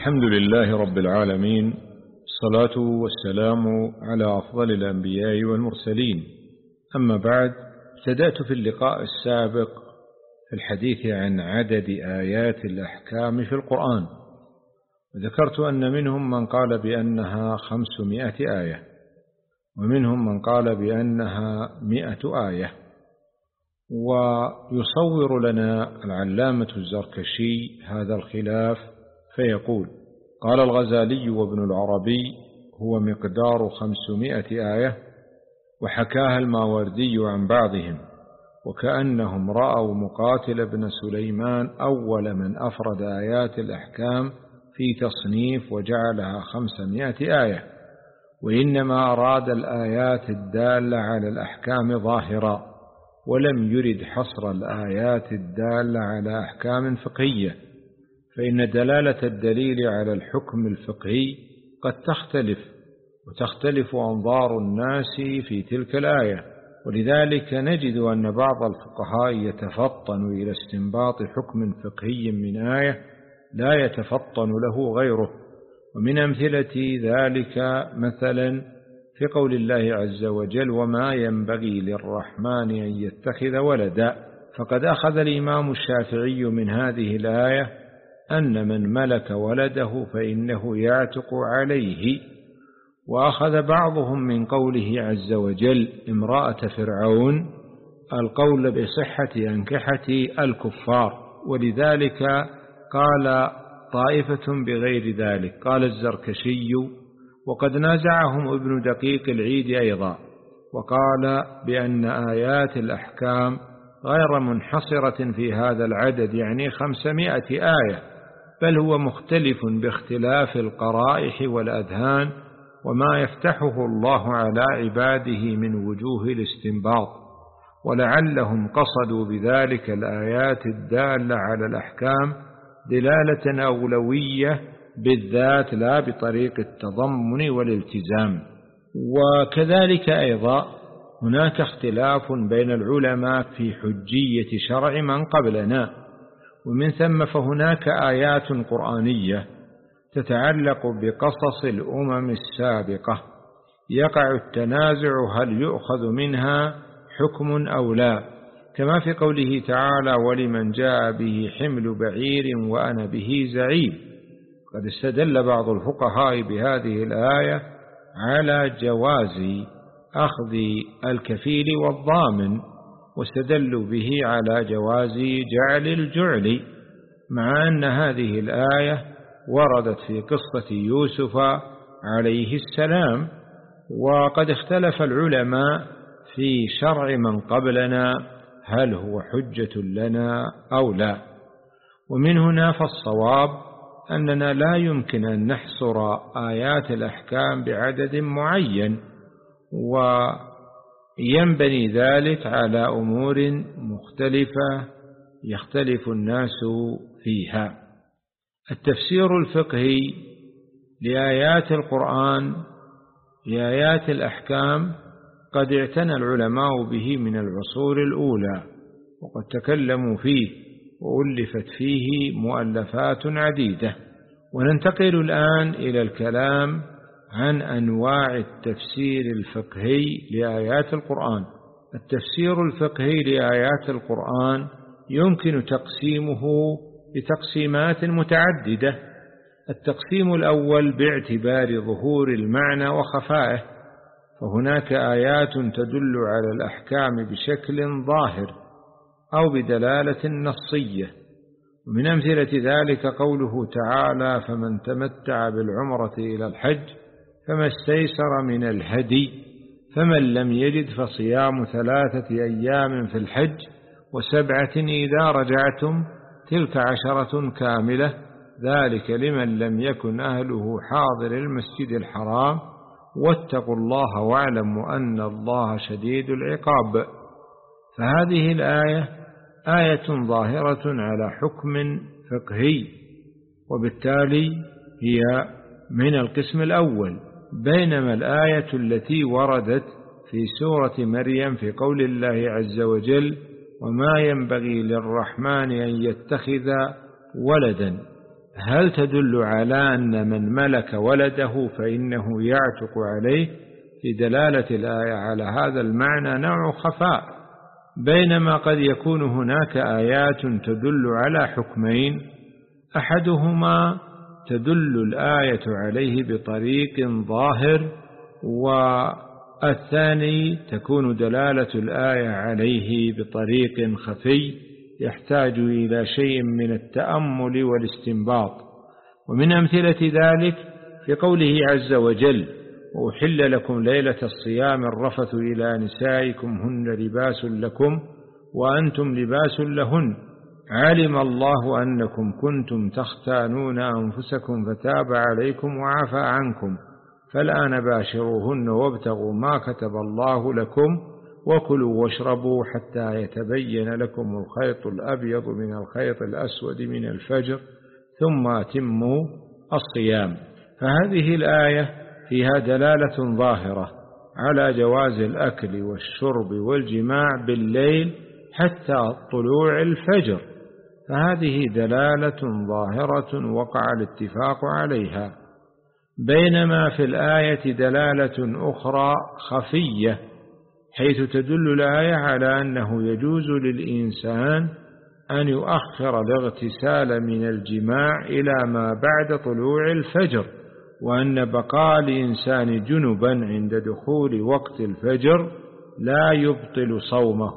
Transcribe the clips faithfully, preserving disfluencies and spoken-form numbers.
الحمد لله رب العالمين، الصلاة والسلام على أفضل الأنبياء والمرسلين. أما بعد، ابتدأت في اللقاء السابق في الحديث عن عدد آيات الأحكام في القرآن، وذكرت أن منهم من قال بأنها خمسمائة آية، ومنهم من قال بأنها مئة آية. ويصور لنا العلامة الزركشي هذا الخلاف فيقول: قال الغزالي وابن العربي: هو مقدار خمسمائة آية، وحكاها الماوردي عن بعضهم، وكأنهم رأوا مقاتل بن سليمان أول من أفرد آيات الأحكام في تصنيف وجعلها خمسمائة آية، وإنما أراد الآيات الدالة على الأحكام ظاهرا، ولم يرد حصر الآيات الدالة على أحكام فقهية، فإن دلالة الدليل على الحكم الفقهي قد تختلف، وتختلف أنظار الناس في تلك الآية. ولذلك نجد أن بعض الفقهاء يتفطن إلى استنباط حكم فقهي من آية لا يتفطن له غيره. ومن أمثلة ذلك مثلا في قول الله عز وجل: وما ينبغي للرحمن أن يتخذ ولدا. فقد أخذ الإمام الشافعي من هذه الآية أن من ملك ولده فإنه يعتق عليه، وأخذ بعضهم من قوله عز وجل: امرأة فرعون القول بصحة أنكحة الكفار، ولذلك قال طائفة بغير ذلك. قال الزركشي: وقد نازعهم ابن دقيق العيد أيضا، وقال بأن آيات الأحكام غير منحصرة في هذا العدد، يعني خمسمائة آية، بل هو مختلف باختلاف القرائح والأذهان وما يفتحه الله على عباده من وجوه الاستنباط. ولعلهم قصدوا بذلك الآيات الدالة على الأحكام دلالة أولوية بالذات، لا بطريق التضمن والالتزام. وكذلك أيضا هناك اختلاف بين العلماء في حجية شرع من قبلنا، ومن ثم فهناك آيات قرآنية تتعلق بقصص الأمم السابقة يقع التنازع هل يؤخذ منها حكم أو لا، كما في قوله تعالى: ولمن جاء به حمل بعير وأنا به زعيم. قد استدل بعض الفقهاء بهذه الآية على جواز أخذ الكفيل والضامن، واستدلوا به على جواز جعل الجعل، مع أن هذه الآية وردت في قصة يوسف عليه السلام. وقد اختلف العلماء في شرع من قبلنا هل هو حجة لنا أو لا. ومن هنا فالصواب أننا لا يمكن أن نحصر آيات الأحكام بعدد معين، وينبني ذلك على أمور مختلفة يختلف الناس فيها. التفسير الفقهي لآيات القرآن لآيات الأحكام قد اعتنى العلماء به من العصور الأولى، وقد تكلموا فيه وألفت فيه مؤلفات عديدة. وننتقل الآن إلى الكلام عن أنواع التفسير الفقهي لآيات القرآن. التفسير الفقهي لآيات القرآن يمكن تقسيمه بتقسيمات متعددة. التقسيم الأول باعتبار ظهور المعنى وخفائه، فهناك آيات تدل على الأحكام بشكل ظاهر أو بدلالة نصية، ومن أمثلة ذلك قوله تعالى: فمن تمتع بالعمرة إلى الحج فما استيسر من الهدي، فمن لم يجد فصيام ثلاثة أيام في الحج وسبعة إذا رجعتم تلك عشرة كاملة، ذلك لمن لم يكن أهله حاضر المسجد الحرام، واتقوا الله واعلموا أن الله شديد العقاب. فهذه الآية آية ظاهرة على حكم فقهي، وبالتالي هي من القسم الأول. بينما الآية التي وردت في سورة مريم في قول الله عز وجل: وما ينبغي للرحمن أن يتخذ ولدا، هل تدل على أن من ملك ولده فإنه يعتق عليه؟ في دلالة الآية على هذا المعنى نوع خفاء، بينما قد يكون هناك آيات تدل على حكمين، أحدهما تدل الآية عليه بطريق ظاهر، والثاني تكون دلالة الآية عليه بطريق خفي يحتاج إلى شيء من التأمل والاستنباط. ومن أمثلة ذلك في قوله عز وجل: وأحل لكم ليلة الصيام الرفث إلى نسائكم هن لباس لكم وأنتم لباس لهن علم الله أنكم كنتم تختانون أنفسكم فتاب عليكم وعفى عنكم فالآن باشروهن وابتغوا ما كتب الله لكم وكلوا واشربوا حتى يتبين لكم الخيط الأبيض من الخيط الأسود من الفجر ثم أتموا الصيام. فهذه الآية فيها دلالة ظاهرة على جواز الأكل والشرب والجماع بالليل حتى طلوع الفجر، فهذه دلالة ظاهرة وقع الاتفاق عليها. بينما في الآية دلالة أخرى خفية، حيث تدل الآية على أنه يجوز للإنسان أن يؤخر الاغتسال من الجماع إلى ما بعد طلوع الفجر، وأن بقاء الإنسان جنبا عند دخول وقت الفجر لا يبطل صومه.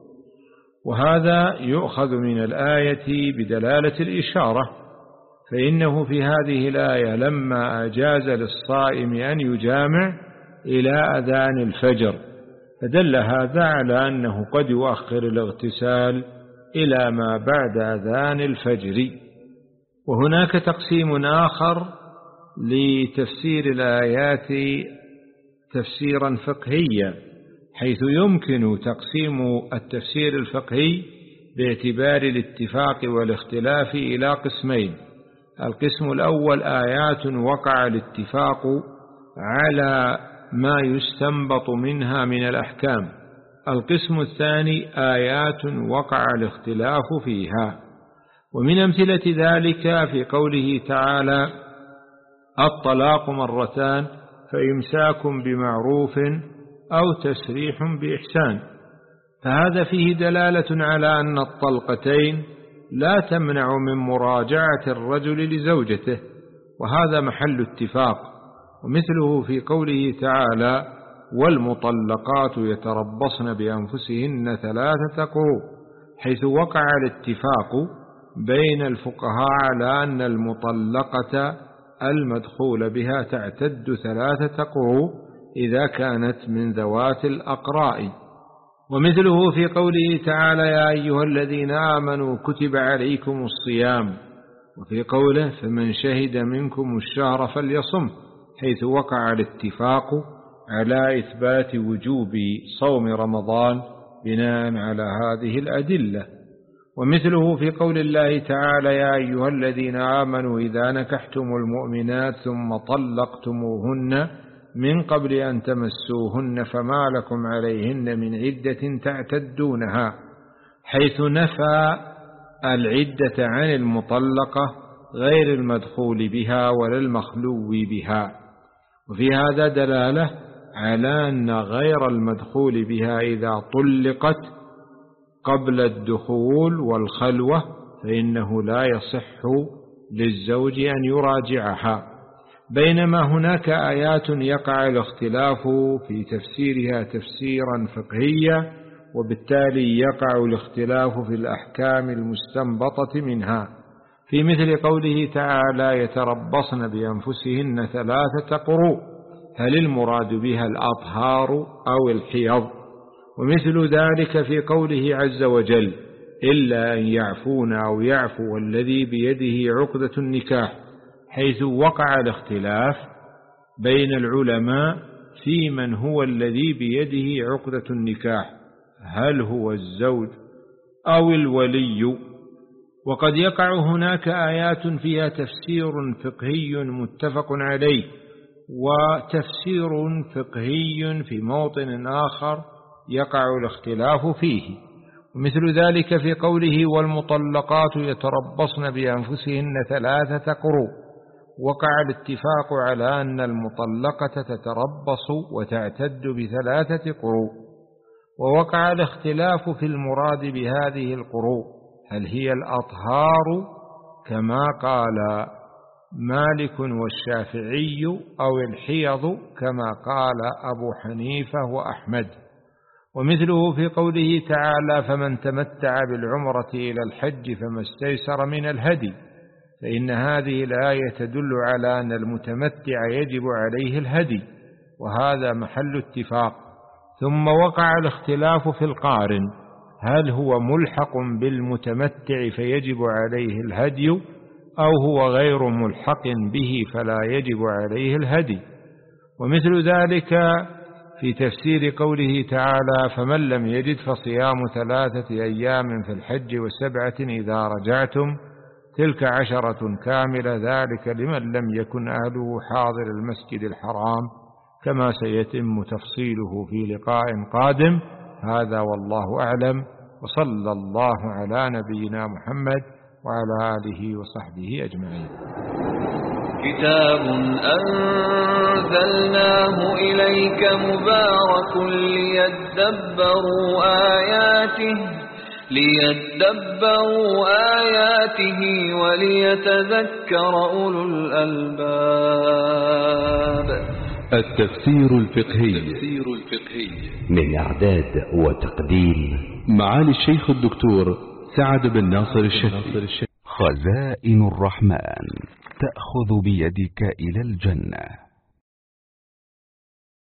وهذا يؤخذ من الآية بدلالة الإشارة، فإنه في هذه الآية لما أجاز للصائم أن يجامع إلى أذان الفجر، فدل هذا على أنه قد يؤخر الاغتسال إلى ما بعد أذان الفجر. وهناك تقسيم آخر لتفسير الآيات تفسيرا فقهيا، حيث يمكن تقسيم التفسير الفقهي باعتبار الاتفاق والاختلاف إلى قسمين. القسم الأول آيات وقع الاتفاق على ما يستنبط منها من الأحكام. القسم الثاني آيات وقع الاختلاف فيها. ومن أمثلة ذلك في قوله تعالى: الطلاق مرتان فإمساك بمعروف أو تسريح بإحسان، فهذا فيه دلالة على أن الطلقتين لا تمنع من مراجعة الرجل لزوجته، وهذا محل اتفاق. ومثله في قوله تعالى: والمطلقات يتربصن بأنفسهن ثلاثة قروء، حيث وقع الاتفاق بين الفقهاء على أن المطلقة المدخول بها تعتد ثلاثة قروء إذا كانت من ذوات الأقراء. ومثله في قوله تعالى: يا أيها الذين آمنوا كتب عليكم الصيام، وفي قوله: فمن شهد منكم الشهر فليصم، حيث وقع الاتفاق على إثبات وجوب صوم رمضان بناء على هذه الأدلة. ومثله في قول الله تعالى: يا أيها الذين آمنوا إذا نكحتم المؤمنات ثم طلقتموهن من قبل أن تمسوهن فما لكم عليهن من عدة تعتدونها، حيث نفى العدة عن المطلقة غير المدخول بها ولا المخلو بها. وفي هذا دلالة على أن غير المدخول بها إذا طلقت قبل الدخول والخلوة فإنه لا يصح للزوج أن يراجعها. بينما هناك آيات يقع الاختلاف في تفسيرها تفسيرا فقهيا، وبالتالي يقع الاختلاف في الأحكام المستنبطة منها، في مثل قوله تعالى: يتربصن بأنفسهن ثلاثة قروء، هل المراد بها الأطهار أو الحيض؟ ومثل ذلك في قوله عز وجل: إلا أن يعفون أو يعفو الذي بيده عقدة النكاح، حيث وقع الاختلاف بين العلماء في من هو الذي بيده عقدة النكاح، هل هو الزوج أو الولي؟ وقد يقع هناك آيات فيها تفسير فقهي متفق عليه، وتفسير فقهي في موطن آخر يقع الاختلاف فيه. مثل ذلك في قوله والمطلقات يتربصن بأنفسهن ثلاثة قروء، وقع الاتفاق على أن المطلقة تتربص وتعتد بثلاثة قروء، ووقع الاختلاف في المراد بهذه القروء، هل هي الأطهار كما قال مالك والشافعي أو الحيض كما قال أبو حنيفة وأحمد. ومثله في قوله تعالى فمن تمتع بالعمرة إلى الحج فما استيسر من الهدي، فإن هذه الآية تدل على أن المتمتع يجب عليه الهدي، وهذا محل اتفاق. ثم وقع الاختلاف في القارن، هل هو ملحق بالمتمتع فيجب عليه الهدي أو هو غير ملحق به فلا يجب عليه الهدي. ومثل ذلك في تفسير قوله تعالى فمن لم يجد فصيام ثلاثة أيام في الحج وسبعة إذا رجعتم تلك عشرة كاملة، ذلك لمن لم يكن أهله حاضر المسجد الحرام، كما سيتم تفصيله في لقاء قادم. هذا والله أعلم، وصلى الله على نبينا محمد وعلى آله وصحبه أجمعين. كتاب أنزلناه إليك مبارك ليدبروا آياته ليدبروا آياته وليتذكر أولو الألباب. التفسير الفقهي من إعداد وتقديم معالي الشيخ الدكتور سعد بن ناصر الشهري. خزائن الرحمن تأخذ بيدك إلى الجنة.